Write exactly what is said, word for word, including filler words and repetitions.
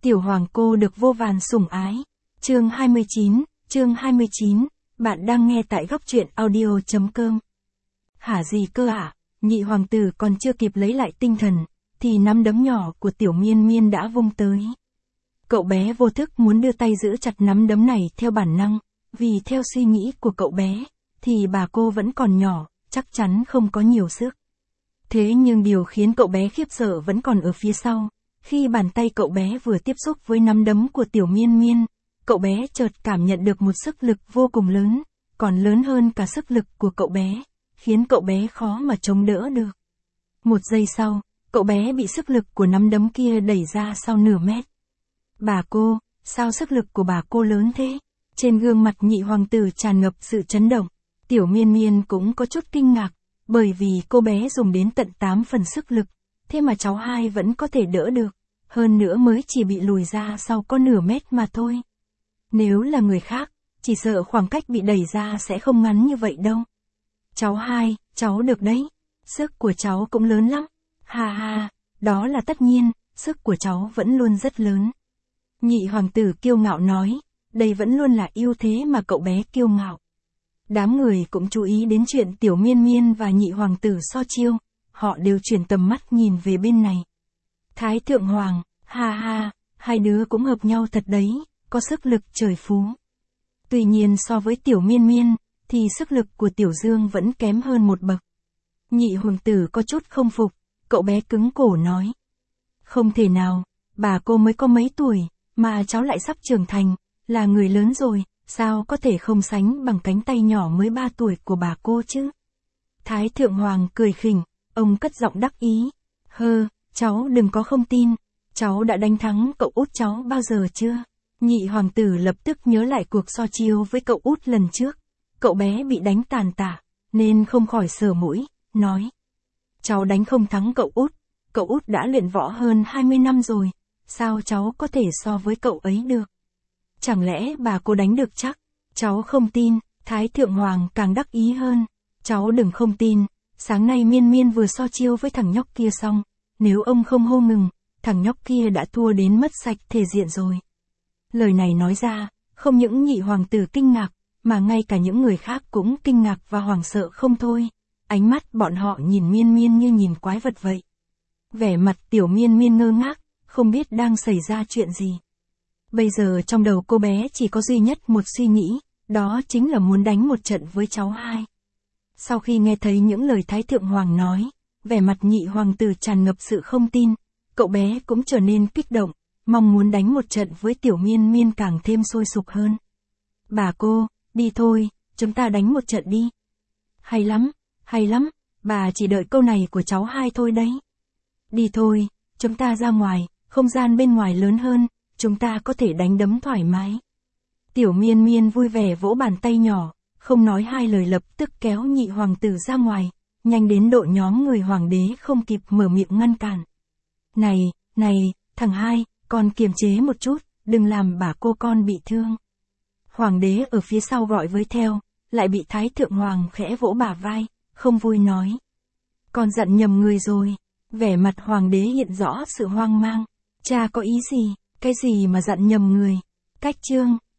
Tiểu hoàng cô được vô vàn sủng ái. Chương hai mươi chín, chương hai mươi chín, bạn đang nghe tại góc truyện audio chấm com. Hả gì cơ ạ? À? Nhị hoàng tử còn chưa kịp lấy lại tinh thần, thì nắm đấm nhỏ của tiểu miên miên đã vung tới. Cậu bé vô thức muốn đưa tay giữ chặt nắm đấm này theo bản năng, vì theo suy nghĩ của cậu bé, thì bà cô vẫn còn nhỏ, chắc chắn không có nhiều sức. Thế nhưng điều khiến cậu bé khiếp sợ vẫn còn ở phía sau. Khi bàn tay cậu bé vừa tiếp xúc với nắm đấm của tiểu miên miên, cậu bé chợt cảm nhận được một sức lực vô cùng lớn, còn lớn hơn cả sức lực của cậu bé, khiến cậu bé khó mà chống đỡ được. Một giây sau, cậu bé bị sức lực của nắm đấm kia đẩy ra sau nửa mét. Bà cô, sao sức lực của bà cô lớn thế? Trên gương mặt nhị hoàng tử tràn ngập sự chấn động. Tiểu miên miên cũng có chút kinh ngạc, bởi vì cô bé dùng đến tận tám phần sức lực, thế mà cháu hai vẫn có thể đỡ được, hơn nữa mới chỉ bị lùi ra sau có nửa mét mà thôi. Nếu là người khác, chỉ sợ khoảng cách bị đẩy ra sẽ không ngắn như vậy đâu. Cháu hai, cháu được đấy, sức của cháu cũng lớn lắm. Ha ha, đó là tất nhiên, sức của cháu vẫn luôn rất lớn. Nhị hoàng tử kiêu ngạo nói, đây vẫn luôn là ưu thế mà cậu bé kiêu ngạo. Đám người cũng chú ý đến chuyện tiểu miên miên và nhị hoàng tử so chiêu, họ đều chuyển tầm mắt nhìn về bên này. Thái thượng hoàng, ha ha, hai đứa cũng hợp nhau thật đấy, có sức lực trời phú. Tuy nhiên so với tiểu miên miên, thì sức lực của tiểu dương vẫn kém hơn một bậc. Nhị hoàng tử có chút không phục, cậu bé cứng cổ nói. Không thể nào, bà cô mới có mấy tuổi, mà cháu lại sắp trưởng thành, là người lớn rồi, sao có thể không sánh bằng cánh tay nhỏ mới ba tuổi của bà cô chứ? Thái thượng hoàng cười khỉnh, ông cất giọng đắc ý. Hơ, cháu đừng có không tin, cháu đã đánh thắng cậu út cháu bao giờ chưa? Nhị hoàng tử lập tức nhớ lại cuộc so chiêu với cậu út lần trước. Cậu bé bị đánh tàn tả, nên không khỏi sờ mũi, nói. Cháu đánh không thắng cậu út, cậu út đã luyện võ hơn hai mươi năm rồi, sao cháu có thể so với cậu ấy được? Chẳng lẽ bà cô đánh được chắc? Cháu không tin. Thái thượng hoàng càng đắc ý hơn. Cháu đừng không tin, sáng nay miên miên vừa so chiêu với thằng nhóc kia xong, nếu ông không hô ngừng, thằng nhóc kia đã thua đến mất sạch thể diện rồi. Lời này nói ra, không những nhị hoàng tử kinh ngạc, mà ngay cả những người khác cũng kinh ngạc và hoảng sợ không thôi. Ánh mắt bọn họ nhìn miên miên như nhìn quái vật vậy. Vẻ mặt tiểu miên miên ngơ ngác, không biết đang xảy ra chuyện gì. Bây giờ trong đầu cô bé chỉ có duy nhất một suy nghĩ, đó chính là muốn đánh một trận với cháu hai. Sau khi nghe thấy những lời Thái thượng hoàng nói, vẻ mặt nhị hoàng tử tràn ngập sự không tin, cậu bé cũng trở nên kích động, mong muốn đánh một trận với tiểu miên miên càng thêm sôi sục hơn. Bà cô, đi thôi, chúng ta đánh một trận đi. Hay lắm, hay lắm, bà chỉ đợi câu này của cháu hai thôi đấy. Đi thôi, chúng ta ra ngoài, không gian bên ngoài lớn hơn, chúng ta có thể đánh đấm thoải mái. Tiểu miên miên vui vẻ vỗ bàn tay nhỏ, không nói hai lời lập tức kéo nhị hoàng tử ra ngoài, nhanh đến độ nhóm người hoàng đế không kịp mở miệng ngăn cản. Này, này, thằng hai, con kiềm chế một chút, đừng làm bà cô con bị thương. Hoàng đế ở phía sau gọi với theo, lại bị Thái thượng hoàng khẽ vỗ bả vai, không vui nói. Con giận nhầm người rồi. Vẻ mặt hoàng đế hiện rõ sự hoang mang. Cha có ý gì, cái gì mà giận nhầm người? Cách chương,